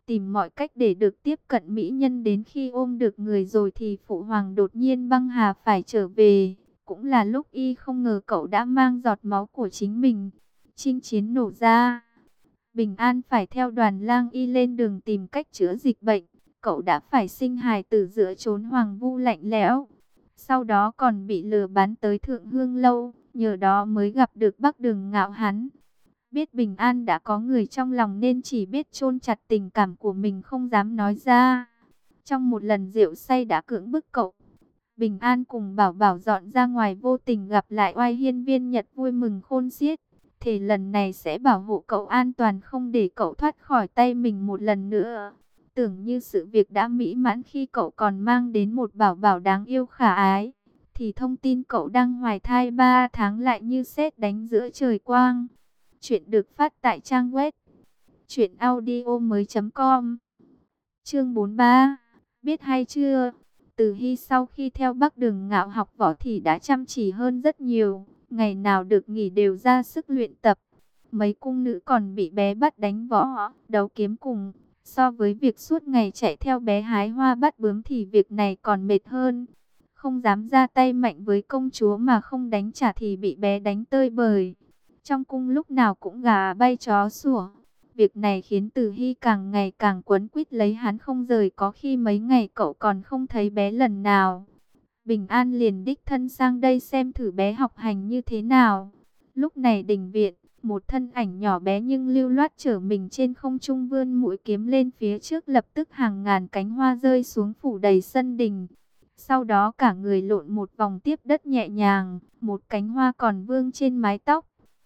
tìm mọi cách để được tiếp cận mỹ nhân. Đến khi ôm được người rồi thì phụ hoàng đột nhiên băng hà phải trở về. Cũng là lúc y không ngờ cậu đã mang giọt máu của chính mình. Chinh chiến nổ ra. Bình An phải theo đoàn lang y lên đường tìm cách chữa dịch bệnh. Cậu đã phải sinh hài tử giữa chốn hoàng vu lạnh lẽo. Sau đó còn bị lừa bán tới Thượng Hương Lâu. Nhờ đó mới gặp được Bắc Đường Ngạo hắn. Biết Bình An đã có người trong lòng nên chỉ biết chôn chặt tình cảm của mình không dám nói ra. Trong một lần rượu say đã cưỡng bức cậu. Bình An cùng Bảo Bảo dọn ra ngoài, vô tình gặp lại Oai Hiên Viên Nhật vui mừng khôn xiết. Thì lần này sẽ bảo hộ cậu an toàn, không để cậu thoát khỏi tay mình một lần nữa. Tưởng như sự việc đã mỹ mãn khi cậu còn mang đến một Bảo Bảo đáng yêu khả ái. Thì thông tin cậu đang hoài thai ba tháng lại như sét đánh giữa trời quang. Chuyện được phát tại trang web truyện audio mới chấm com. Chương bốn mươi ba. Biết hay chưa? Từ Hy sau khi theo Bắc Đường Ngạo học võ thì đã chăm chỉ hơn rất nhiều. Ngày nào được nghỉ đều ra sức luyện tập. Mấy cung nữ còn bị bé bắt đánh võ, đấu kiếm cùng. So với việc suốt ngày chạy theo bé hái hoa bắt bướm thì việc này còn mệt hơn. Không dám ra tay mạnh với công chúa mà không đánh trả thì bị bé đánh tơi bời. Trong cung lúc nào cũng gà bay chó sủa. Việc này khiến Từ Hy càng ngày càng quấn quýt lấy hắn không rời, có khi mấy ngày cậu còn không thấy bé lần nào. Bình An liền đích thân sang đây xem thử bé học hành như thế nào. Lúc này đình viện, một thân ảnh nhỏ bé nhưng lưu loát trở mình trên không trung, vươn mũi kiếm lên phía trước, lập tức hàng ngàn cánh hoa rơi xuống phủ đầy sân đình. Sau đó cả người lộn một vòng tiếp đất nhẹ nhàng, một cánh hoa còn vương trên mái tóc.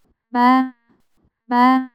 Ba, ba,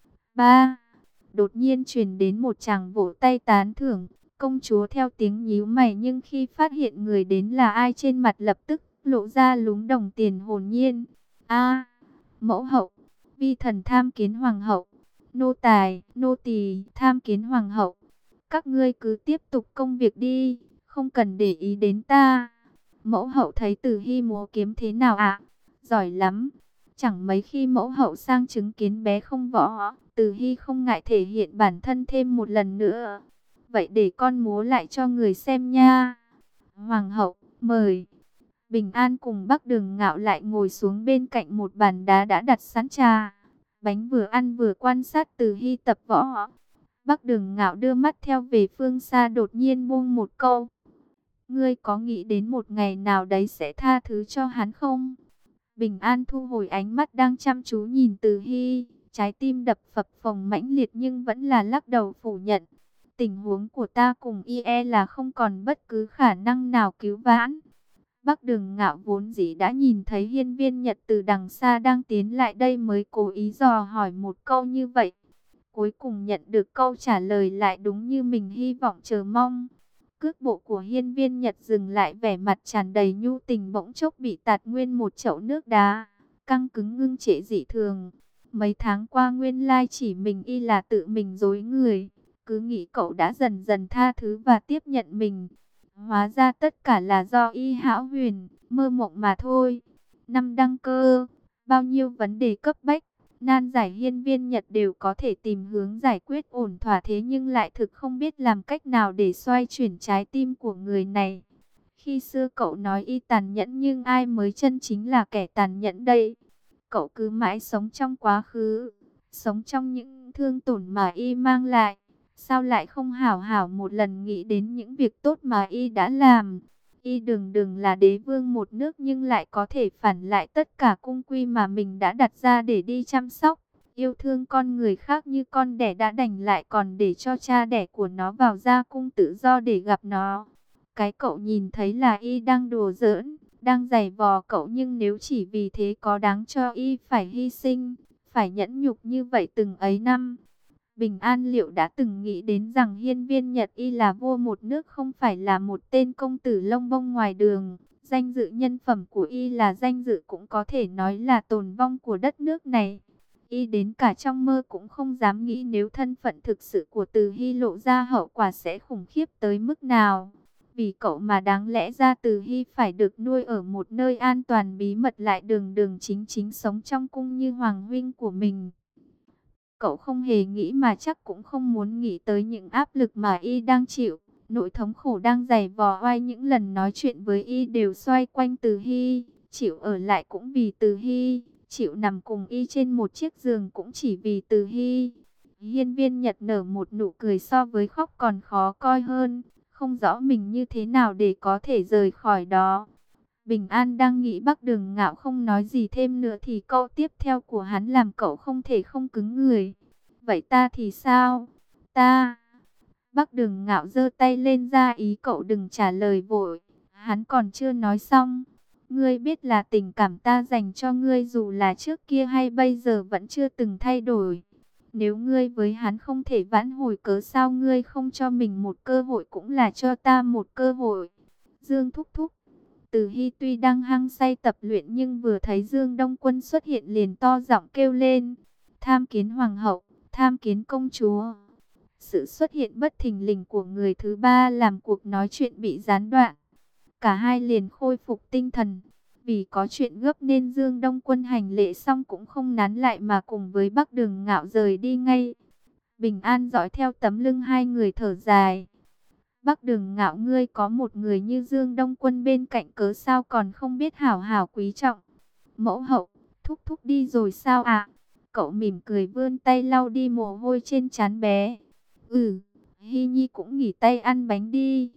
ba. Đột nhiên truyền đến một tràng vỗ tay tán thưởng. Công chúa theo tiếng nhíu mày, nhưng khi phát hiện người đến là ai trên mặt lập tức lộ ra lúng đồng tiền hồn nhiên. A, mẫu hậu, vi thần tham kiến hoàng hậu. Nô tài, nô tỳ tham kiến hoàng hậu. Các ngươi cứ tiếp tục công việc đi, không cần để ý đến ta. Mẫu hậu thấy Từ Hy múa kiếm thế nào ạ? Giỏi lắm. Chẳng mấy khi mẫu hậu sang chứng kiến bé không võ, Từ Hy không ngại thể hiện bản thân thêm một lần nữa. Vậy để con múa lại cho người xem nha. Hoàng hậu, mời. Bình An cùng Bắc Đường Ngạo lại ngồi xuống bên cạnh một bàn đá đã đặt sẵn trà. Bánh vừa ăn vừa quan sát Từ Hy tập võ. Bắc Đường Ngạo đưa mắt theo về phương xa, đột nhiên buông một câu. Ngươi có nghĩ đến một ngày nào đấy sẽ tha thứ cho hắn không? Bình An thu hồi ánh mắt đang chăm chú nhìn Từ Hy, trái tim đập phập phồng mãnh liệt nhưng vẫn là lắc đầu phủ nhận. Tình huống của ta cùng y e là không còn bất cứ khả năng nào cứu vãn. Bắc Đường Ngạo vốn dĩ đã nhìn thấy Hiên Viên Nhật từ đằng xa đang tiến lại đây mới cố ý dò hỏi một câu như vậy. Cuối cùng nhận được câu trả lời lại đúng như mình hy vọng chờ mong. Cước bộ của Hiên Viên Nhật dừng lại, vẻ mặt tràn đầy nhu tình bỗng chốc bị tạt nguyên một chậu nước đá, căng cứng ngưng trệ dị thường. Mấy tháng qua nguyên lai chỉ mình y là tự mình dối người, cứ nghĩ cậu đã dần dần tha thứ và tiếp nhận mình. Hóa ra tất cả là do y hão huyền, mơ mộng mà thôi. Năm đăng cơ, bao nhiêu vấn đề cấp bách, nan giải Hiên Viên Nhật đều có thể tìm hướng giải quyết ổn thỏa, thế nhưng lại thực không biết làm cách nào để xoay chuyển trái tim của người này. Khi xưa cậu nói y tàn nhẫn, nhưng ai mới chân chính là kẻ tàn nhẫn đây? Cậu cứ mãi sống trong quá khứ, sống trong những thương tổn mà y mang lại. Sao lại không hảo hảo một lần nghĩ đến những việc tốt mà y đã làm? Y đừng đừng là đế vương một nước nhưng lại có thể phản lại tất cả cung quy mà mình đã đặt ra để đi chăm sóc, yêu thương con người khác như con đẻ, đã đành lại còn để cho cha đẻ của nó vào gia cung tự do để gặp nó. Cái cậu nhìn thấy là y đang đùa giỡn, đang giày vò cậu, nhưng nếu chỉ vì thế có đáng cho y phải hy sinh, phải nhẫn nhục như vậy từng ấy năm? Bình An liệu đã từng nghĩ đến rằng Hiên Viên Nhật y là vua một nước, không phải là một tên công tử lông bông ngoài đường. Danh dự nhân phẩm của y là danh dự, cũng có thể nói là tồn vong của đất nước này. Y đến cả trong mơ cũng không dám nghĩ nếu thân phận thực sự của Từ Hy lộ ra hậu quả sẽ khủng khiếp tới mức nào. Vì cậu mà đáng lẽ ra Từ Hy phải được nuôi ở một nơi an toàn bí mật, lại đường đường chính chính sống trong cung như hoàng huynh của mình. Cậu không hề nghĩ mà chắc cũng không muốn nghĩ tới những áp lực mà y đang chịu. Nỗi thống khổ đang dày vò oai, những lần nói chuyện với y đều xoay quanh Từ Hy. Chịu ở lại cũng vì Từ Hy, chịu nằm cùng y trên một chiếc giường cũng chỉ vì Từ Hy. Hiên Viên Nhật nở một nụ cười so với khóc còn khó coi hơn, không rõ mình như thế nào để có thể rời khỏi đó. Bình An đang nghĩ Bắc Đường Ngạo không nói gì thêm nữa thì câu tiếp theo của hắn làm cậu không thể không cứng người. Vậy ta thì sao? Ta... Bắc Đường Ngạo giơ tay lên ra ý cậu đừng trả lời vội. Hắn còn chưa nói xong. Ngươi biết là tình cảm ta dành cho ngươi dù là trước kia hay bây giờ vẫn chưa từng thay đổi. Nếu ngươi với hắn không thể vãn hồi, cớ sao ngươi không cho mình một cơ hội cũng là cho ta một cơ hội. Dương thúc thúc. Từ Hy tuy đang hăng say tập luyện nhưng vừa thấy Dương Đông Quân xuất hiện liền to giọng kêu lên. Tham kiến hoàng hậu, tham kiến công chúa. Sự xuất hiện bất thình lình của người thứ ba làm cuộc nói chuyện bị gián đoạn. Cả hai liền khôi phục tinh thần. Vì có chuyện gấp nên Dương Đông Quân hành lễ xong cũng không nán lại mà cùng với Bắc Đường Ngạo rời đi ngay. Bình An dõi theo tấm lưng hai người thở dài. Bắc Đường Ngạo, ngươi có một người như Dương Đông Quân bên cạnh cớ sao còn không biết hảo hảo quý trọng. Mẫu hậu, thúc thúc đi rồi sao ạ? Cậu mỉm cười vươn tay lau đi mồ hôi trên trán bé. Ừ, Hy Nhi cũng nghỉ tay ăn bánh đi.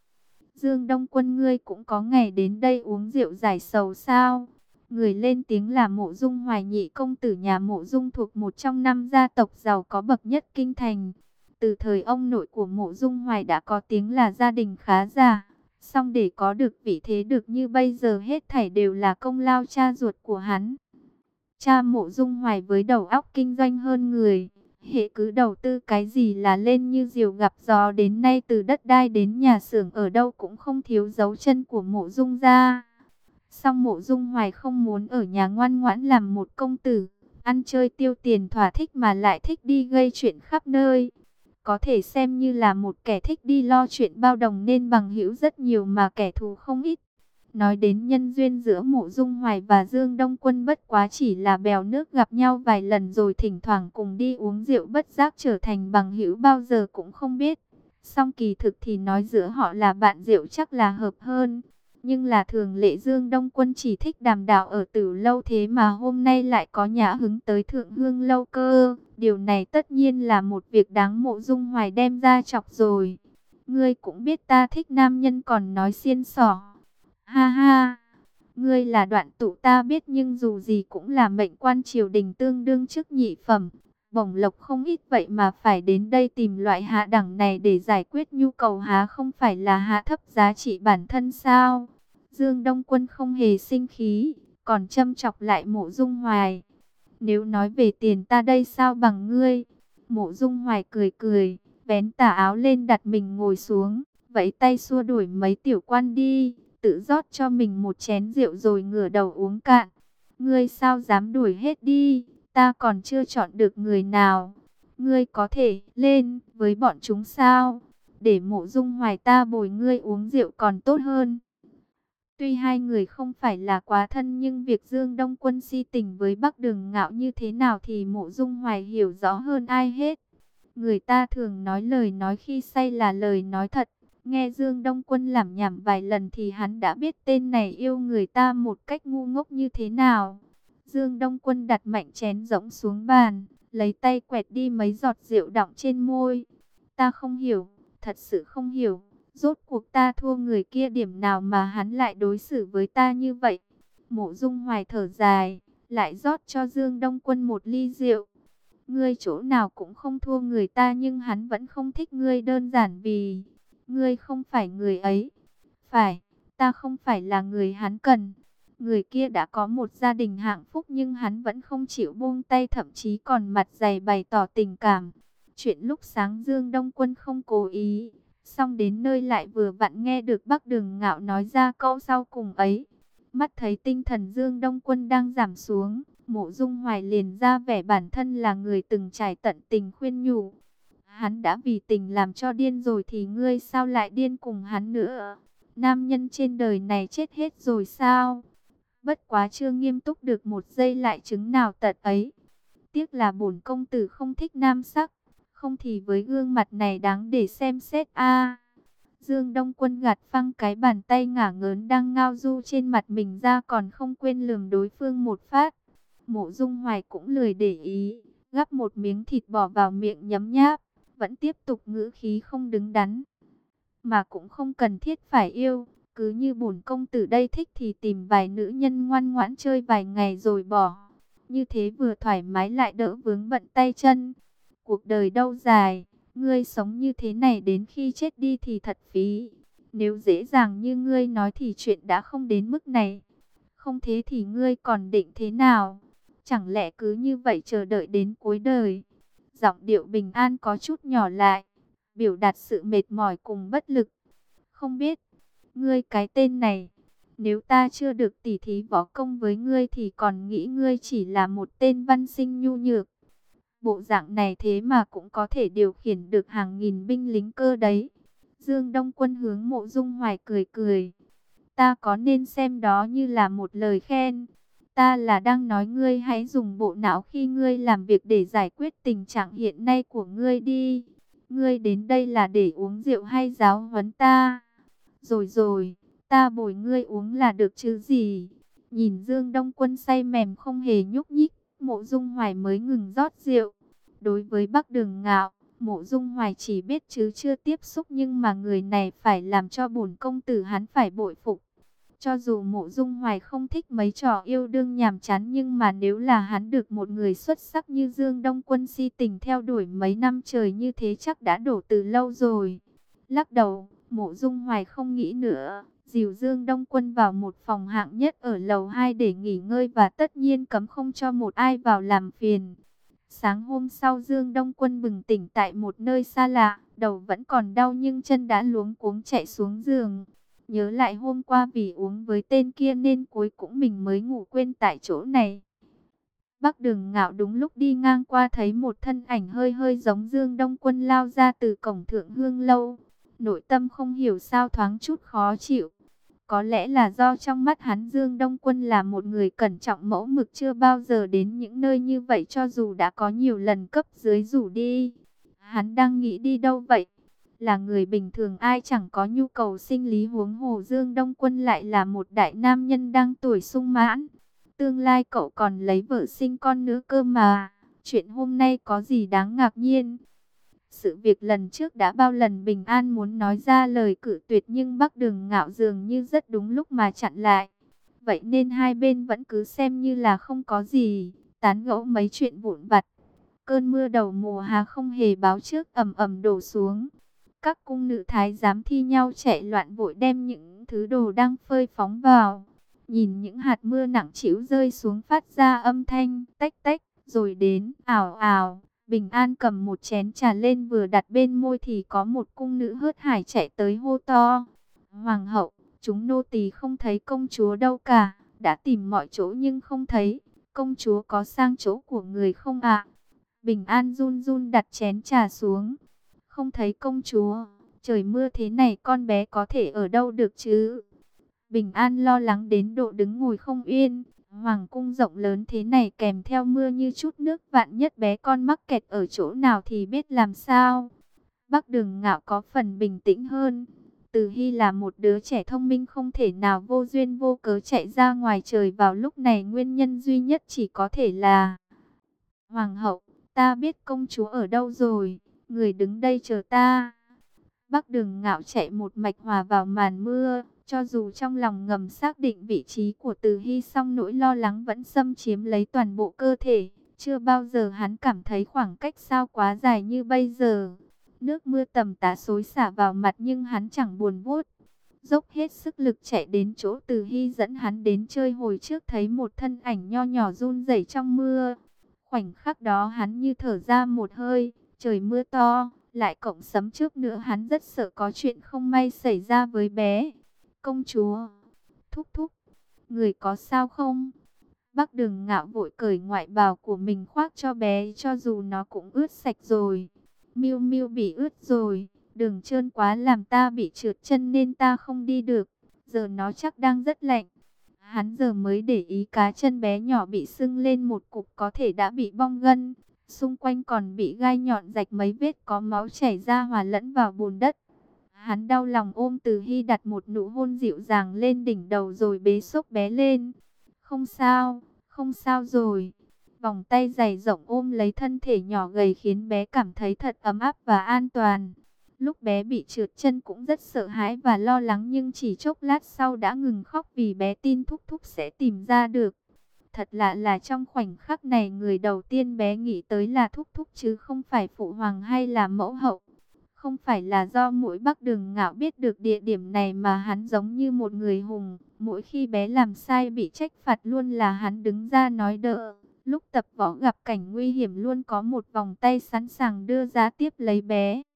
Dương Đông Quân, ngươi cũng có ngày đến đây uống rượu giải sầu sao? Người lên tiếng là Mộ Dung Hoài, nhị công tử nhà Mộ Dung, thuộc một trong năm gia tộc giàu có bậc nhất kinh thành. Từ thời ông nội của Mộ Dung Hoài đã có tiếng là gia đình khá giả. Song để có được vị thế được như bây giờ hết thảy đều là công lao cha ruột của hắn. Cha Mộ Dung Hoài với đầu óc kinh doanh hơn người. Hệ cứ đầu tư cái gì là lên như diều gặp gió, đến nay từ đất đai đến nhà xưởng ở đâu cũng không thiếu dấu chân của Mộ Dung gia. Song Mộ Dung Hoài không muốn ở nhà ngoan ngoãn làm một công tử, ăn chơi tiêu tiền thỏa thích mà lại thích đi gây chuyện khắp nơi. Có thể xem như là một kẻ thích đi lo chuyện bao đồng nên bằng hữu rất nhiều mà kẻ thù không ít. Nói đến nhân duyên giữa Mộ Dung Hoài và Dương Đông Quân bất quá chỉ là bèo nước gặp nhau vài lần rồi thỉnh thoảng cùng đi uống rượu, bất giác trở thành bằng hữu bao giờ cũng không biết. Song kỳ thực thì nói giữa họ là bạn rượu chắc là hợp hơn. Nhưng là thường lệ Dương Đông Quân chỉ thích đàm đạo ở Tử Lâu, thế mà hôm nay lại có nhã hứng tới Thượng Hương Lâu cơ. Điều này tất nhiên là một việc đáng Mộ Dung Hoài đem ra chọc rồi. Ngươi cũng biết ta thích nam nhân còn nói xiên xỏ. Ha ha, ngươi là Đoạn Tụ ta biết, nhưng dù gì cũng là mệnh quan triều đình tương đương chức nhị phẩm. Bổng lộc không ít vậy mà phải đến đây tìm loại hạ đẳng này để giải quyết nhu cầu, há không phải là hạ thấp giá trị bản thân sao? Dương Đông Quân không hề sinh khí, còn châm chọc lại Mộ Dung Hoài. Nếu nói về tiền ta đây sao bằng ngươi? Mộ Dung Hoài cười cười, vén tà áo lên đặt mình ngồi xuống, vẫy tay xua đuổi mấy tiểu quan đi, tự rót cho mình một chén rượu rồi ngửa đầu uống cạn. Ngươi sao dám đuổi hết đi, ta còn chưa chọn được người nào. Ngươi có thể lên với bọn chúng sao? Để Mộ Dung Hoài ta bồi ngươi uống rượu còn tốt hơn. Tuy hai người không phải là quá thân nhưng việc Dương Đông Quân si tình với Bắc Đường Ngạo như thế nào thì Mộ Dung Hoài hiểu rõ hơn ai hết. Người ta thường nói lời nói khi say là lời nói thật. Nghe Dương Đông Quân lảm nhảm vài lần thì hắn đã biết tên này yêu người ta một cách ngu ngốc như thế nào. Dương Đông Quân đặt mạnh chén rỗng xuống bàn, lấy tay quẹt đi mấy giọt rượu đọng trên môi. Ta không hiểu, thật sự không hiểu. Rốt cuộc ta thua người kia điểm nào mà hắn lại đối xử với ta như vậy? Mộ Dung Hoài thở dài, lại rót cho Dương Đông Quân một ly rượu. Ngươi chỗ nào cũng không thua người ta, nhưng hắn vẫn không thích ngươi đơn giản vì ngươi không phải người ấy. Phải, ta không phải là người hắn cần. Người kia đã có một gia đình hạnh phúc nhưng hắn vẫn không chịu buông tay, thậm chí còn mặt dày bày tỏ tình cảm. Chuyện lúc sáng Dương Đông Quân không cố ý, xong đến nơi lại vừa vặn nghe được Bắc Đường Ngạo nói ra câu sau cùng ấy. Mắt thấy tinh thần Dương Đông Quân đang giảm xuống, Mộ Dung Hoài liền ra vẻ bản thân là người từng trải tận tình khuyên nhủ. Hắn đã vì tình làm cho điên rồi thì ngươi sao lại điên cùng hắn nữa? Nam nhân trên đời này chết hết rồi sao? Bất quá chưa nghiêm túc được một giây lại chứng nào tật ấy. tiếc là bổn công tử không thích nam sắc, không thì với gương mặt này đáng để xem xét a. Dương Đông Quân gạt phăng cái bàn tay ngả ngớn đang ngao du trên mặt mình ra, còn không quên lườm đối phương một phát. Mộ Dung Hoài cũng lười để ý, gắp một miếng thịt bỏ vào miệng nhấm nháp, vẫn tiếp tục ngữ khí không đứng đắn. Mà cũng không cần thiết phải yêu, cứ như bổn công tử đây thích thì tìm vài nữ nhân ngoan ngoãn chơi vài ngày rồi bỏ. Như thế vừa thoải mái lại đỡ vướng bận tay chân. Cuộc đời đâu dài, ngươi sống như thế này đến khi chết đi thì thật phí. Nếu dễ dàng như ngươi nói thì chuyện đã không đến mức này. Không thế thì ngươi còn định thế nào? Chẳng lẽ cứ như vậy chờ đợi đến cuối đời? Giọng điệu Bình An có chút nhỏ lại, biểu đạt sự mệt mỏi cùng bất lực. Không biết, ngươi cái tên này, nếu ta chưa được tỉ thí võ công với ngươi thì còn nghĩ ngươi chỉ là một tên văn sinh nhu nhược. Bộ dạng này thế mà cũng có thể điều khiển được hàng nghìn binh lính cơ đấy. Dương Đông Quân hướng Mộ Dung Hoài cười cười. Ta có nên xem đó như là một lời khen? Ta là đang nói ngươi hãy dùng bộ não khi ngươi làm việc để giải quyết tình trạng hiện nay của ngươi đi. Ngươi đến đây là để uống rượu hay giáo huấn ta? Rồi rồi, ta bồi ngươi uống là được chứ gì? Nhìn Dương Đông Quân say mềm không hề nhúc nhích, Mộ Dung Hoài mới ngừng rót rượu. Đối với Bắc Đường Ngạo, Mộ Dung Hoài chỉ biết chứ chưa tiếp xúc, nhưng mà người này phải làm cho bổn công tử hắn phải bội phục. Cho dù Mộ Dung Hoài không thích mấy trò yêu đương nhàm chán, nhưng mà nếu là hắn được một người xuất sắc như Dương Đông Quân si tình theo đuổi mấy năm trời như thế chắc đã đổ từ lâu rồi. Lắc đầu, Mộ Dung Hoài không nghĩ nữa, dìu Dương Đông Quân vào một phòng hạng nhất ở lầu hai để nghỉ ngơi và tất nhiên cấm không cho một ai vào làm phiền. Sáng hôm sau Dương Đông Quân bừng tỉnh tại một nơi xa lạ, đầu vẫn còn đau nhưng chân đã luống cuống chạy xuống giường. Nhớ lại hôm qua vì uống với tên kia nên cuối cũng mình mới ngủ quên tại chỗ này. Bắc Đường Ngạo đúng lúc đi ngang qua thấy một thân ảnh hơi hơi giống Dương Đông Quân lao ra từ cổng Thượng Hương Lâu. Nội tâm không hiểu sao thoáng chút khó chịu. Có lẽ là do trong mắt hắn Dương Đông Quân là một người cẩn trọng mẫu mực, chưa bao giờ đến những nơi như vậy cho dù đã có nhiều lần cấp dưới rủ đi. Hắn đang nghĩ đi đâu vậy? Là người bình thường ai chẳng có nhu cầu sinh lý, huống hồ Dương Đông Quân lại là một đại nam nhân đang tuổi sung mãn. Tương lai cậu còn lấy vợ sinh con nữa cơ mà. Chuyện hôm nay có gì đáng ngạc nhiên? Sự việc lần trước đã bao lần Bình An muốn nói ra lời cự tuyệt nhưng Bắc Đường Ngạo dường như rất đúng lúc mà chặn lại. Vậy nên hai bên vẫn cứ xem như là không có gì, tán gẫu mấy chuyện vụn vặt. Cơn mưa đầu mùa hạ không hề báo trước ầm ầm đổ xuống. Các cung nữ thái giám thi nhau chạy loạn vội đem những thứ đồ đang phơi phóng vào. Nhìn những hạt mưa nặng trĩu rơi xuống phát ra âm thanh tách tách, rồi đến ào ào. Bình An cầm một chén trà lên vừa đặt bên môi thì có một cung nữ hớt hải chạy tới hô to. Hoàng hậu, chúng nô tỳ không thấy công chúa đâu cả, đã tìm mọi chỗ nhưng không thấy. Công chúa có sang chỗ của người không ạ? Bình An run run đặt chén trà xuống. Không thấy công chúa, trời mưa thế này con bé có thể ở đâu được chứ? Bình An lo lắng đến độ đứng ngồi không yên. Hoàng cung rộng lớn thế này kèm theo mưa như chút nước, vạn nhất bé con mắc kẹt ở chỗ nào thì biết làm sao. Bắc Đường Ngạo có phần bình tĩnh hơn. Từ Hy là một đứa trẻ thông minh, không thể nào vô duyên vô cớ chạy ra ngoài trời vào lúc này. Nguyên nhân duy nhất chỉ có thể là: Hoàng hậu, ta biết công chúa ở đâu rồi, người đứng đây chờ ta. Bắc Đường Ngạo chạy một mạch hòa vào màn mưa. Cho dù trong lòng ngầm xác định vị trí của Từ Hy, song nỗi lo lắng vẫn xâm chiếm lấy toàn bộ cơ thể. Chưa bao giờ hắn cảm thấy khoảng cách sao quá dài như bây giờ. Nước mưa tầm tã xối xả vào mặt nhưng hắn chẳng buồn vuốt. Dốc hết sức lực chạy đến chỗ Từ Hy dẫn hắn đến chơi hồi trước, thấy một thân ảnh nho nhỏ run rẩy trong mưa. Khoảnh khắc đó hắn như thở ra một hơi. Trời mưa to, lại cộng sấm trước nữa, hắn rất sợ có chuyện không may xảy ra với bé. Công chúa, thúc thúc, người có sao không? Bắc Đường Ngạo vội cởi ngoại bào của mình khoác cho bé, cho dù nó cũng ướt sạch rồi. Miu Miu bị ướt rồi, đường trơn quá làm ta bị trượt chân nên ta không đi được. Giờ nó chắc đang rất lạnh. Hắn giờ mới để ý cá chân bé nhỏ bị sưng lên một cục có thể đã bị bong gân. Xung quanh còn bị gai nhọn rạch mấy vết có máu chảy ra hòa lẫn vào bùn đất. Hắn đau lòng ôm Từ Hy đặt một nụ hôn dịu dàng lên đỉnh đầu rồi bế xốc bé lên. Không sao, không sao rồi. Vòng tay dày rộng ôm lấy thân thể nhỏ gầy khiến bé cảm thấy thật ấm áp và an toàn. Lúc bé bị trượt chân cũng rất sợ hãi và lo lắng nhưng chỉ chốc lát sau đã ngừng khóc vì bé tin Thúc Thúc sẽ tìm ra được. Thật lạ là trong khoảnh khắc này người đầu tiên bé nghĩ tới là Thúc Thúc chứ không phải Phụ Hoàng hay là mẫu hậu. Không phải là do mỗi Bắc Đường Ngạo biết được địa điểm này mà hắn giống như một người hùng. Mỗi khi bé làm sai bị trách phạt luôn là hắn đứng ra nói đỡ. Lúc tập võ gặp cảnh nguy hiểm luôn có một vòng tay sẵn sàng đưa ra tiếp lấy bé.